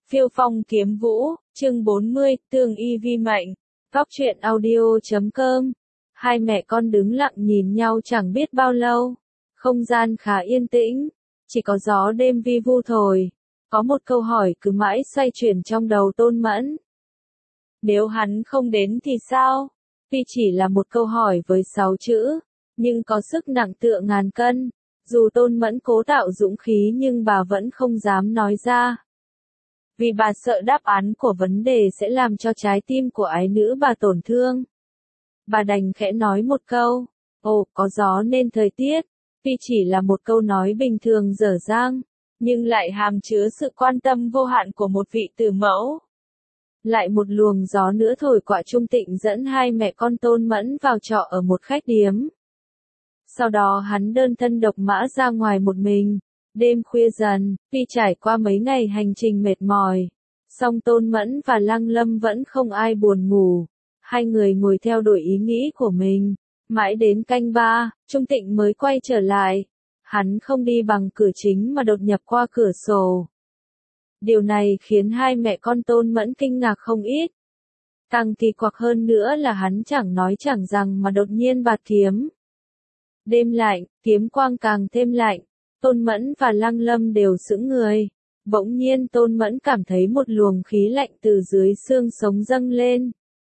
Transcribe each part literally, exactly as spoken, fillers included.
Phiêu phong kiếm vũ, chương bốn mươi, tương y vi mệnh. Góc truyện audio chấm com. Hai mẹ con đứng lặng nhìn nhau chẳng biết bao lâu. Không gian khá yên tĩnh, chỉ có gió đêm vi vu thổi. Có một câu hỏi cứ mãi xoay chuyển trong đầu Tôn Mẫn. Nếu hắn không đến thì sao? Tuy chỉ là một câu hỏi với sáu chữ, nhưng có sức nặng tựa ngàn cân. Dù Tôn Mẫn cố tạo dũng khí nhưng bà vẫn không dám nói ra. Vì bà sợ đáp án của vấn đề sẽ làm cho trái tim của ái nữ bà tổn thương. Bà đành khẽ nói một câu, ồ, có gió nên thời tiết. Tuy chỉ là một câu nói bình thường dở dang, nhưng lại hàm chứa sự quan tâm vô hạn của một vị tử mẫu. Lại một luồng gió nữa thổi qua Trung Tịnh dẫn hai mẹ con Tôn Mẫn vào trọ ở một khách điếm. Sau đó hắn đơn thân độc mã ra ngoài một mình. Đêm khuya dần, tuy trải qua mấy ngày hành trình mệt mỏi, song Tôn Mẫn và Lăng Lâm vẫn không ai buồn ngủ. Hai người ngồi theo đuổi ý nghĩ của mình. Mãi đến canh ba, Trung Tịnh mới quay trở lại. Hắn không đi bằng cửa chính mà đột nhập qua cửa sổ. Điều này khiến hai mẹ con Tôn Mẫn kinh ngạc không ít. Càng kỳ quặc hơn nữa là hắn chẳng nói chẳng rằng mà đột nhiên bạt kiếm. Đêm lạnh, kiếm quang càng thêm lạnh. Tôn Mẫn và Lăng Lâm đều sững người. Bỗng nhiên Tôn Mẫn cảm thấy một luồng khí lạnh từ dưới xương sống dâng lên,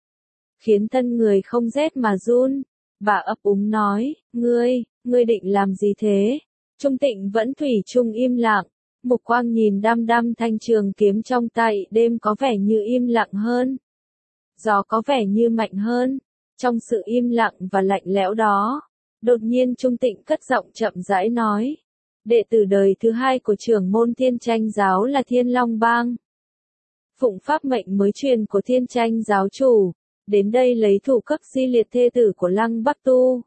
khiến thân người không rét mà run. Bà ấp úng nói, ngươi, ngươi định làm gì thế? Trung Tịnh vẫn thủy chung im lặng, mục quang nhìn đăm đăm thanh trường kiếm trong tay. Đêm có vẻ như im lặng hơn, gió có vẻ như mạnh hơn. Trong sự im lặng và lạnh lẽo đó, đột nhiên Trung Tịnh cất giọng chậm rãi nói, đệ tử đời thứ hai của trưởng môn Thiên Tranh giáo là Thiên Long Bang. Phụng pháp mệnh mới truyền của Thiên Tranh giáo chủ, đến đây lấy thủ cấp di liệt thê tử của Lăng Bắc Tu.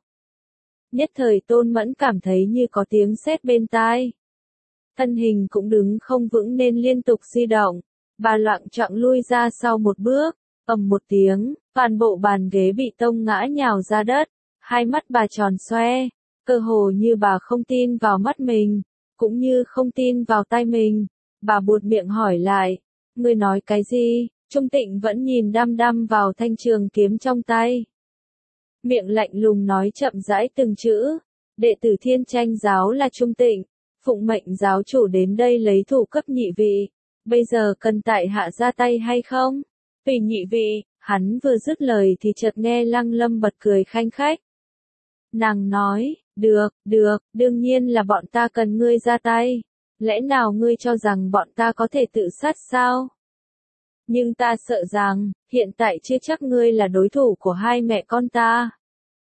Nhất thời Tôn Mẫn cảm thấy như có tiếng sét bên tai. Thân hình cũng đứng không vững nên liên tục di động. Bà loạng choạng lui ra sau một bước, ầm một tiếng, toàn bộ bàn ghế bị tông ngã nhào ra đất. Hai mắt bà tròn xoe, cơ hồ như bà không tin vào mắt mình, cũng như không tin vào tai mình. Bà buột miệng hỏi lại, ngươi nói cái gì? Trung Tịnh vẫn nhìn đăm đăm vào thanh trường kiếm trong tay. Miệng lạnh lùng nói chậm rãi từng chữ, đệ tử Thiên Tranh giáo là Trung Tịnh, phụng mệnh giáo chủ đến đây lấy thủ cấp nhị vị. Bây giờ cần tại hạ ra tay hay không? Tùy nhị vị. Hắn vừa dứt lời thì chợt nghe Lăng Lâm bật cười khanh khách. Nàng nói, được, được, đương nhiên là bọn ta cần ngươi ra tay. Lẽ nào ngươi cho rằng bọn ta có thể tự sát sao? Nhưng ta sợ rằng, hiện tại chưa chắc ngươi là đối thủ của hai mẹ con ta.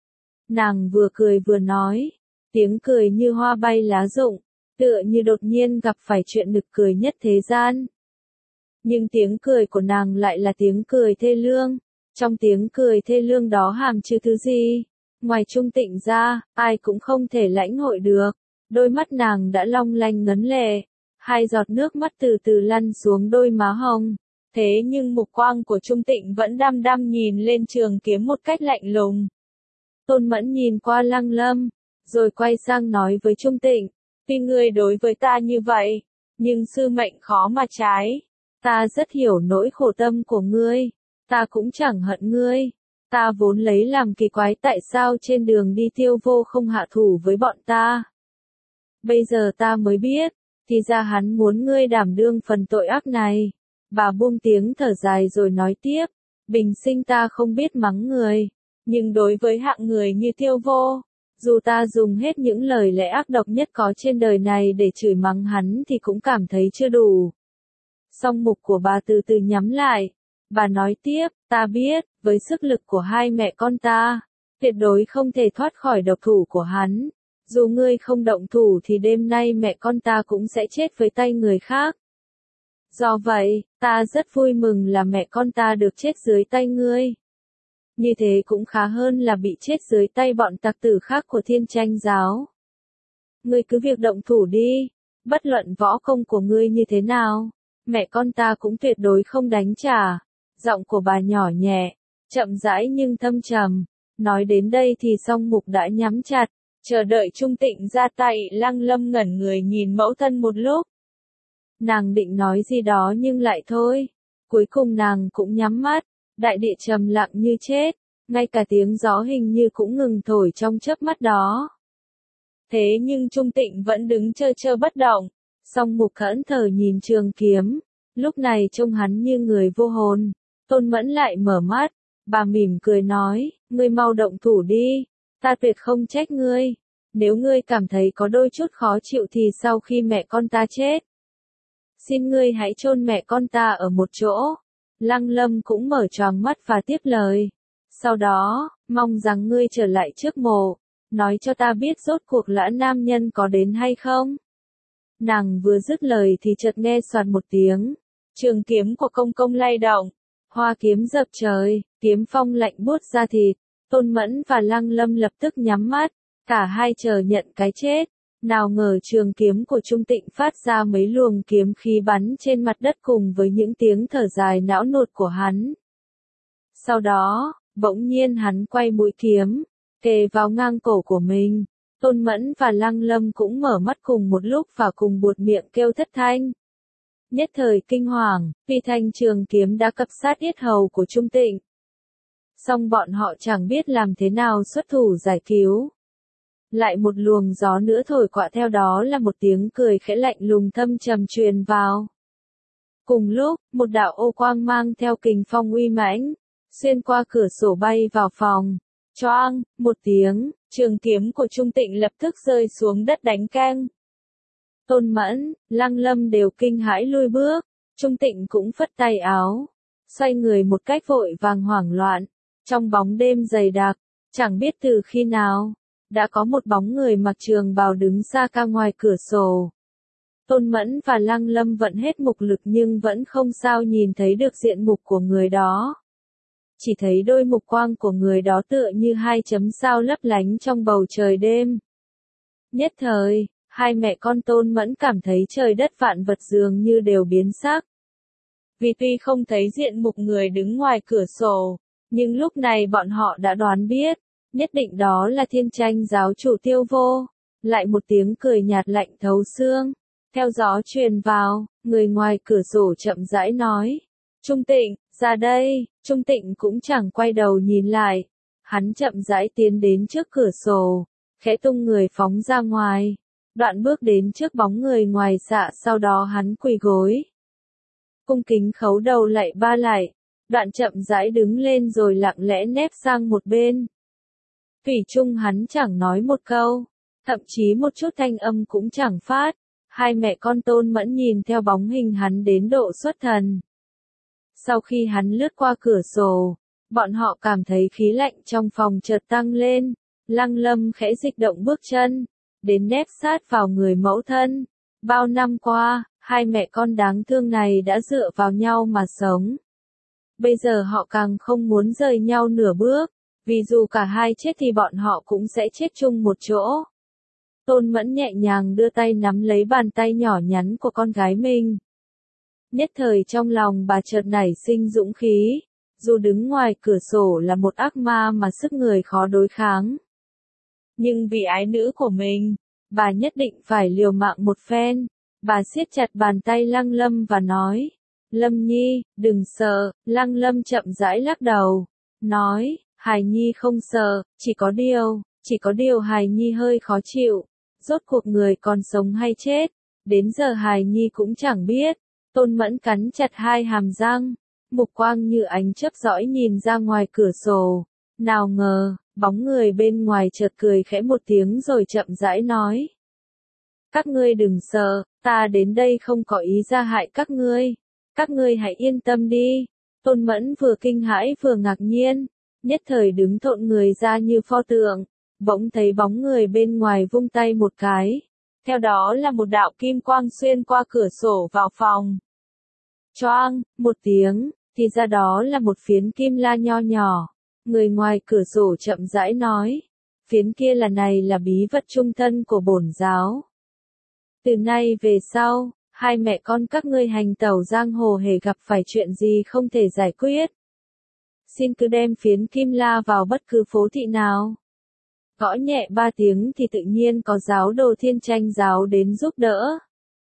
Nàng vừa cười vừa nói, tiếng cười như hoa bay lá rụng, tựa như đột nhiên gặp phải chuyện nực cười nhất thế gian. Nhưng tiếng cười của nàng lại là tiếng cười thê lương. Trong tiếng cười thê lương đó hàm chứa thứ gì? Ngoài Trung Tịnh ra, ai cũng không thể lãnh hội được. Đôi mắt nàng đã long lanh ngấn lệ, hai giọt nước mắt từ từ lăn xuống đôi má hồng. Thế nhưng mục quang của Trung Tịnh vẫn đăm đăm nhìn lên trường kiếm một cách lạnh lùng. Tôn Mẫn nhìn qua Lăng Lâm, rồi quay sang nói với Trung Tịnh, tuy ngươi đối với ta như vậy, nhưng sư mệnh khó mà trái. Ta rất hiểu nỗi khổ tâm của ngươi, ta cũng chẳng hận ngươi. Ta vốn lấy làm kỳ quái tại sao trên đường đi Tiêu Vô không hạ thủ với bọn ta. Bây giờ ta mới biết, thì ra hắn muốn ngươi đảm đương phần tội ác này. Bà buông tiếng thở dài rồi nói tiếp, bình sinh ta không biết mắng người, nhưng đối với hạng người như Tiêu Vô, dù ta dùng hết những lời lẽ ác độc nhất có trên đời này để chửi mắng hắn thì cũng cảm thấy chưa đủ. Song mục của bà từ từ nhắm lại. Bà nói tiếp, ta biết, với sức lực của hai mẹ con ta, tuyệt đối không thể thoát khỏi độc thủ của hắn. Dù ngươi không động thủ thì đêm nay mẹ con ta cũng sẽ chết với tay người khác. Do vậy, ta rất vui mừng là mẹ con ta được chết dưới tay ngươi. Như thế cũng khá hơn là bị chết dưới tay bọn tặc tử khác của Thiên Tranh giáo. Ngươi cứ việc động thủ đi, bất luận võ công của ngươi như thế nào, mẹ con ta cũng tuyệt đối không đánh trả. Giọng của bà nhỏ nhẹ, chậm rãi nhưng thâm trầm. Nói đến đây thì song mục đã nhắm chặt, chờ đợi Trung Tịnh ra tay. Lăng Lâm ngẩn người nhìn mẫu thân một lúc. Nàng định nói gì đó nhưng lại thôi. Cuối cùng nàng cũng nhắm mắt, đại địa trầm lặng như chết, ngay cả tiếng gió hình như cũng ngừng thổi trong chớp mắt đó. Thế nhưng Trung Tịnh vẫn đứng trơ trơ bất động, song Mục thẫn thờ nhìn trường kiếm, lúc này trông hắn như người vô hồn. Tôn Mẫn lại mở mắt, bà mỉm cười nói, ngươi mau động thủ đi, ta tuyệt không trách ngươi. Nếu ngươi cảm thấy có đôi chút khó chịu thì sau khi mẹ con ta chết, xin ngươi hãy chôn mẹ con ta ở một chỗ. Lăng Lâm cũng mở choàng mắt và tiếp lời. Sau đó, mong rằng ngươi trở lại trước mộ, nói cho ta biết rốt cuộc lã nam nhân có đến hay không. Nàng vừa dứt lời thì chợt nghe soạt một tiếng, trường kiếm của công công lay động, hoa kiếm dập trời, kiếm phong lạnh buốt da thịt. Tôn Mẫn và Lăng Lâm lập tức nhắm mắt, cả hai chờ nhận cái chết. Nào ngờ trường kiếm của Trung Tịnh phát ra mấy luồng kiếm khí bắn trên mặt đất cùng với những tiếng thở dài não nột của hắn. Sau đó, bỗng nhiên hắn quay mũi kiếm, kề vào ngang cổ của mình. Tôn Mẫn và Lăng Lâm cũng mở mắt cùng một lúc và cùng buột miệng kêu thất thanh. Nhất thời kinh hoàng, vì thanh trường kiếm đã cập sát yết hầu của Trung Tịnh. Song bọn họ chẳng biết làm thế nào xuất thủ giải cứu. Lại một luồng gió nữa thổi qua, theo đó là một tiếng cười khẽ lạnh lùng thâm trầm truyền vào. Cùng lúc, một đạo ô quang mang theo kình phong uy mãnh, xuyên qua cửa sổ bay vào phòng. Choang, một tiếng, trường kiếm của Trung Tịnh lập tức rơi xuống đất đánh keng. Tôn Mẫn, Lăng Lâm đều kinh hãi lui bước, Trung Tịnh cũng phất tay áo, xoay người một cách vội vàng hoảng loạn. Trong bóng đêm dày đặc, chẳng biết từ khi nào, đã có một bóng người mặc trường bào đứng xa ca ngoài cửa sổ. Tôn Mẫn và Lăng Lâm vận hết mục lực nhưng vẫn không sao nhìn thấy được diện mục của người đó. Chỉ thấy đôi mục quang của người đó tựa như hai chấm sao lấp lánh trong bầu trời đêm. Nhất thời, hai mẹ con Tôn Mẫn cảm thấy trời đất vạn vật dường như đều biến sắc. Vì tuy không thấy diện mục người đứng ngoài cửa sổ, nhưng lúc này bọn họ đã đoán biết, nhất định đó là Thiên Tranh giáo chủ Tiêu Vô. Lại một tiếng cười nhạt lạnh thấu xương, theo gió truyền vào, người ngoài cửa sổ chậm rãi nói. Trung Tịnh, ra đây. Trung Tịnh cũng chẳng quay đầu nhìn lại. Hắn chậm rãi tiến đến trước cửa sổ, khẽ tung người phóng ra ngoài. Đoạn bước đến trước bóng người ngoài dạ, sau đó hắn quỳ gối. Cung kính khấu đầu lạy ba lại. Đoạn chậm rãi đứng lên rồi lặng lẽ nép sang một bên. Thủy chung hắn chẳng nói một câu, thậm chí một chút thanh âm cũng chẳng phát. Hai mẹ con Tôn Mẫn nhìn theo bóng hình hắn đến độ xuất thần. Sau khi hắn lướt qua cửa sổ, bọn họ cảm thấy khí lạnh trong phòng chợt tăng lên. Lăng Lâm khẽ dịch động bước chân, đến nép sát vào người mẫu thân. Bao năm qua, hai mẹ con đáng thương này đã dựa vào nhau mà sống. Bây giờ họ càng không muốn rời nhau nửa bước, vì dù cả hai chết thì bọn họ cũng sẽ chết chung một chỗ. Tôn Mẫn nhẹ nhàng đưa tay nắm lấy bàn tay nhỏ nhắn của con gái mình. Nhất thời trong lòng bà chợt nảy sinh dũng khí, dù đứng ngoài cửa sổ là một ác ma mà sức người khó đối kháng. Nhưng vì ái nữ của mình, bà nhất định phải liều mạng một phen. Bà siết chặt bàn tay Lăng Lâm và nói, Lâm Nhi, đừng sợ. Lăng Lâm chậm rãi lắc đầu, nói, Hài Nhi không sợ, chỉ có điều, chỉ có điều Hài Nhi hơi khó chịu. Rốt cuộc người còn sống hay chết, đến giờ Hài Nhi cũng chẳng biết. Tôn Mẫn cắn chặt hai hàm răng, mục quang như ánh chớp dõi nhìn ra ngoài cửa sổ. Nào ngờ, bóng người bên ngoài chợt cười khẽ một tiếng rồi chậm rãi nói. Các ngươi đừng sợ, ta đến đây không có ý ra hại các ngươi. Các ngươi hãy yên tâm đi. Tôn Mẫn vừa kinh hãi vừa ngạc nhiên, nhất thời đứng thộn người ra như pho tượng, bỗng thấy bóng người bên ngoài vung tay một cái. Theo đó là một đạo kim quang xuyên qua cửa sổ vào phòng. Choang, một tiếng, thì ra đó là một phiến kim la nho nhỏ. Người ngoài cửa sổ chậm rãi nói, phiến kia là này là bí vật trung thân của bổn giáo. Từ nay về sau, hai mẹ con các ngươi hành tẩu giang hồ hề gặp phải chuyện gì không thể giải quyết, xin cứ đem phiến kim la vào bất cứ phố thị nào. Gõ nhẹ ba tiếng thì tự nhiên có giáo đồ Thiên Tranh giáo đến giúp đỡ.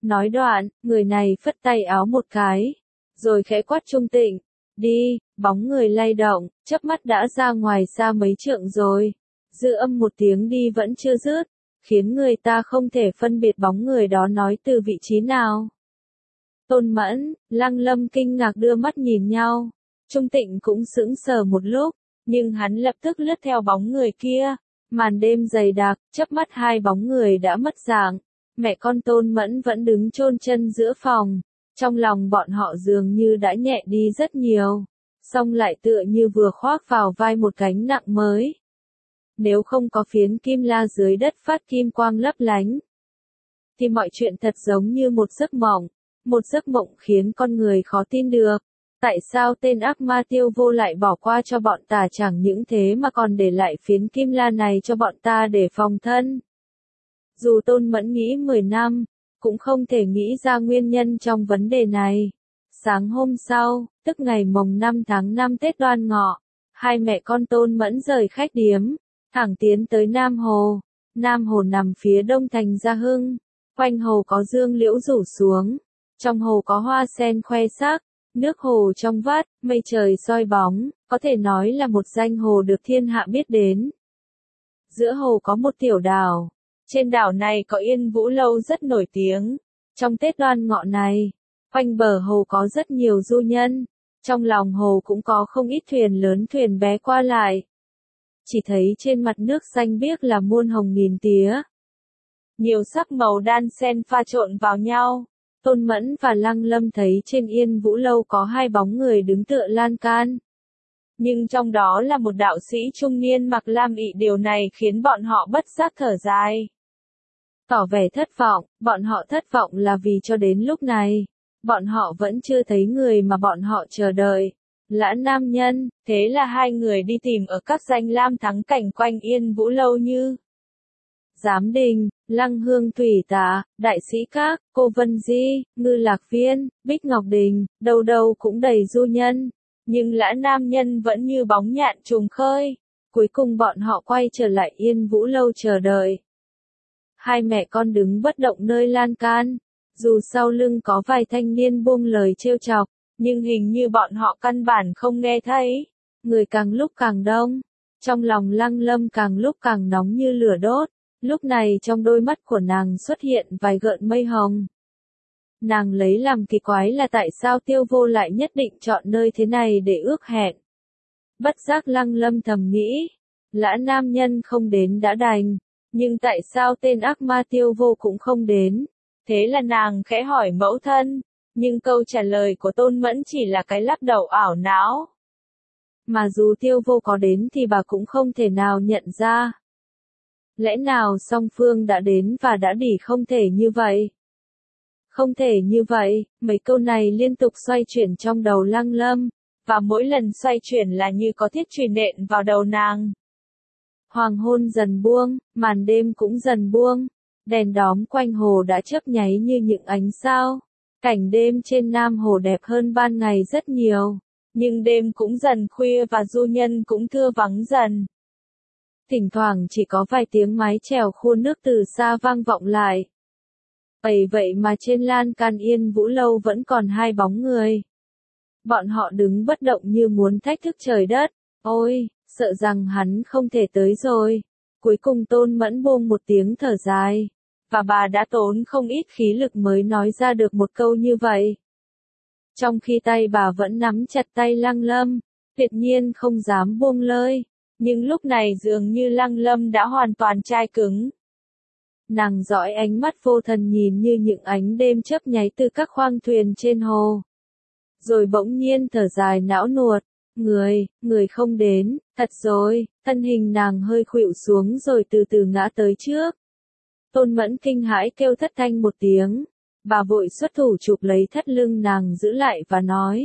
Nói đoạn, người này phất tay áo một cái, rồi khẽ quát Trung Tịnh, đi, bóng người lay động, chớp mắt đã ra ngoài xa mấy trượng rồi. Dư âm một tiếng đi vẫn chưa dứt, khiến người ta không thể phân biệt bóng người đó nói từ vị trí nào. Tôn Mẫn, Lăng Lâm kinh ngạc đưa mắt nhìn nhau, Trung Tịnh cũng sững sờ một lúc, nhưng hắn lập tức lướt theo bóng người kia. Màn đêm dày đặc, chớp mắt hai bóng người đã mất dạng. Mẹ con Tôn Mẫn vẫn đứng chôn chân giữa phòng, trong lòng bọn họ dường như đã nhẹ đi rất nhiều, song lại tựa như vừa khoác vào vai một gánh nặng mới. Nếu không có phiến kim la dưới đất phát kim quang lấp lánh, thì mọi chuyện thật giống như một giấc mộng, một giấc mộng khiến con người khó tin được. Tại sao tên ác ma Tiêu Vô lại bỏ qua cho bọn ta, chẳng những thế mà còn để lại phiến kim la này cho bọn ta để phòng thân? Dù Tôn Mẫn nghĩ mười năm, cũng không thể nghĩ ra nguyên nhân trong vấn đề này. Sáng hôm sau, tức ngày mồng năm tháng năm Tết Đoan Ngọ, hai mẹ con Tôn Mẫn rời khách điếm, thẳng tiến tới Nam Hồ. Nam Hồ nằm phía đông thành Gia Hưng, quanh hồ có dương liễu rủ xuống, trong hồ có hoa sen khoe sắc, nước hồ trong vắt, mây trời soi bóng, có thể nói là một danh hồ được thiên hạ biết đến. Giữa hồ có một tiểu đảo, trên đảo này có Yên Vũ Lâu rất nổi tiếng. Trong Tết Đoan Ngọ này, quanh bờ hồ có rất nhiều du nhân, trong lòng hồ cũng có không ít thuyền lớn thuyền bé qua lại. Chỉ thấy trên mặt nước xanh biếc là muôn hồng nghìn tía. Nhiều sắc màu đan xen pha trộn vào nhau. Tôn Mẫn và Lăng Lâm thấy trên Yên Vũ Lâu có hai bóng người đứng tựa lan can. Nhưng trong đó là một đạo sĩ trung niên mặc lam ị, điều này khiến bọn họ bất giác thở dài. Tỏ vẻ thất vọng, bọn họ thất vọng là vì cho đến lúc này, bọn họ vẫn chưa thấy người mà bọn họ chờ đợi. Lã nam nhân, thế là hai người đi tìm ở các danh lam thắng cảnh quanh Yên Vũ Lâu như Giám Đình, Lăng Hương Thủy Tạ, Đại Sĩ Các, Cô Vân Di, Ngư Lạc Viên, Bích Ngọc Đình, đâu đâu cũng đầy du nhân. Nhưng Lã nam nhân vẫn như bóng nhạn trùng khơi. Cuối cùng bọn họ quay trở lại Yên Vũ Lâu chờ đợi. Hai mẹ con đứng bất động nơi lan can, dù sau lưng có vài thanh niên buông lời trêu chọc, nhưng hình như bọn họ căn bản không nghe thấy. Người càng lúc càng đông, trong lòng Lăng Lâm càng lúc càng nóng như lửa đốt. Lúc này trong đôi mắt của nàng xuất hiện vài gợn mây hồng. Nàng lấy làm kỳ quái là tại sao Tiêu Vô lại nhất định chọn nơi thế này để ước hẹn. Bất giác Lăng Lâm thầm nghĩ, Lã nam nhân không đến đã đành, nhưng tại sao tên ác ma Tiêu Vô cũng không đến? Thế là nàng khẽ hỏi mẫu thân, nhưng câu trả lời của Tôn Mẫn chỉ là cái lắc đầu ảo não. Mà dù Tiêu Vô có đến thì bà cũng không thể nào nhận ra. Lẽ nào song phương đã đến và đã đi, không thể như vậy? Không thể như vậy, mấy câu này liên tục xoay chuyển trong đầu Lăng Lâm, và mỗi lần xoay chuyển là như có thiết chùy nện vào đầu nàng. Hoàng hôn dần buông, màn đêm cũng dần buông, đèn đóm quanh hồ đã chớp nháy như những ánh sao. Cảnh đêm trên Nam Hồ đẹp hơn ban ngày rất nhiều, nhưng đêm cũng dần khuya và du nhân cũng thưa vắng dần. Thỉnh thoảng chỉ có vài tiếng mái chèo khua nước từ xa vang vọng lại. Vậy vậy mà trên lan can Yên Vũ Lâu vẫn còn hai bóng người. Bọn họ đứng bất động như muốn thách thức trời đất. Ôi, sợ rằng hắn không thể tới rồi. Cuối cùng Tôn Mẫn buông một tiếng thở dài. Và bà đã tốn không ít khí lực mới nói ra được một câu như vậy. Trong khi tay bà vẫn nắm chặt tay Lăng Lâm, tuyệt nhiên không dám buông lơi. Nhưng lúc này dường như Lăng Lâm đã hoàn toàn chai cứng. Nàng dõi ánh mắt vô thần nhìn như những ánh đêm chớp nháy từ các khoang thuyền trên hồ. Rồi bỗng nhiên thở dài não nuột. Người, người không đến, thật rồi, thân hình nàng hơi khuỵu xuống rồi từ từ ngã tới trước. Tôn Mẫn kinh hãi kêu thất thanh một tiếng. Bà vội xuất thủ chụp lấy thắt lưng nàng giữ lại và nói.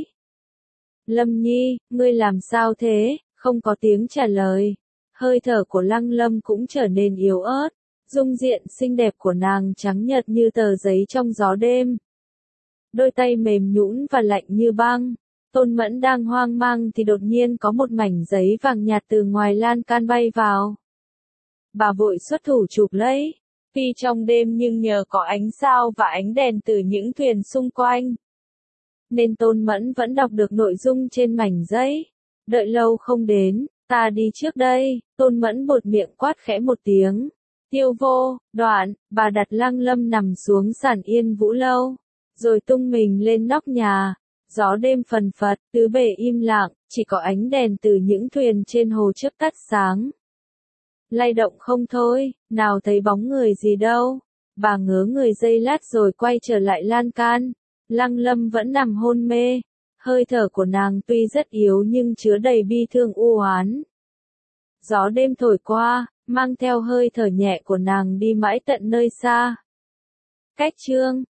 Lâm Nhi, ngươi làm sao thế? Không có tiếng trả lời. Hơi thở của Lăng Lâm cũng trở nên yếu ớt. Dung diện xinh đẹp của nàng trắng nhợt như tờ giấy trong gió đêm. Đôi tay mềm nhũn và lạnh như băng. Tôn Mẫn đang hoang mang thì đột nhiên có một mảnh giấy vàng nhạt từ ngoài lan can bay vào. Bà vội xuất thủ chụp lấy. Tuy trong đêm nhưng nhờ có ánh sao và ánh đèn từ những thuyền xung quanh, nên Tôn Mẫn vẫn đọc được nội dung trên mảnh giấy. Đợi lâu không đến, ta đi trước đây, Tôn Mẫn buột miệng quát khẽ một tiếng. Tiêu vô, đoạn, bà đặt Lăng Lâm nằm xuống sàn Yên Vũ Lâu, rồi tung mình lên nóc nhà. Gió đêm phần phật, tứ bề im lặng, chỉ có ánh đèn từ những thuyền trên hồ chớp tắt sáng. Lay động không thôi, nào thấy bóng người gì đâu. Bà ngớ người giây lát rồi quay trở lại lan can. Lăng Lâm vẫn nằm hôn mê. Hơi thở của nàng tuy rất yếu nhưng chứa đầy bi thương u oán. Gió đêm thổi qua, mang theo hơi thở nhẹ của nàng đi mãi tận nơi xa. Cách chương